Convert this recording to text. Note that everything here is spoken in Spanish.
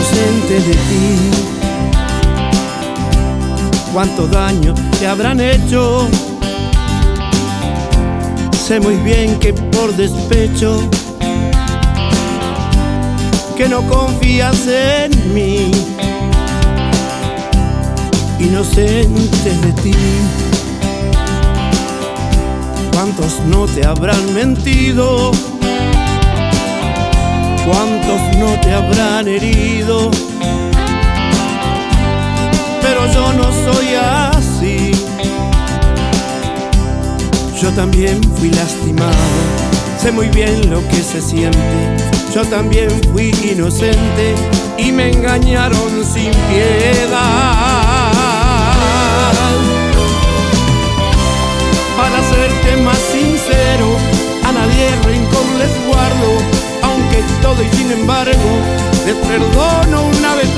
inocente de ti. Cuánto daño te habrán hecho. Sé muy bien que por despecho, que no confías en mí. Inocente de ti. Cuántos no te habrán mentido, cuántos no te habrán herido, pero yo no soy así. Yo también fui lastimado, sé muy bien lo que se siente. Yo también fui inocente y me engañaron sin piedad. Para serte más sincero, a nadie rencor les guardo, aunque todo y sin embargo les perdono una vez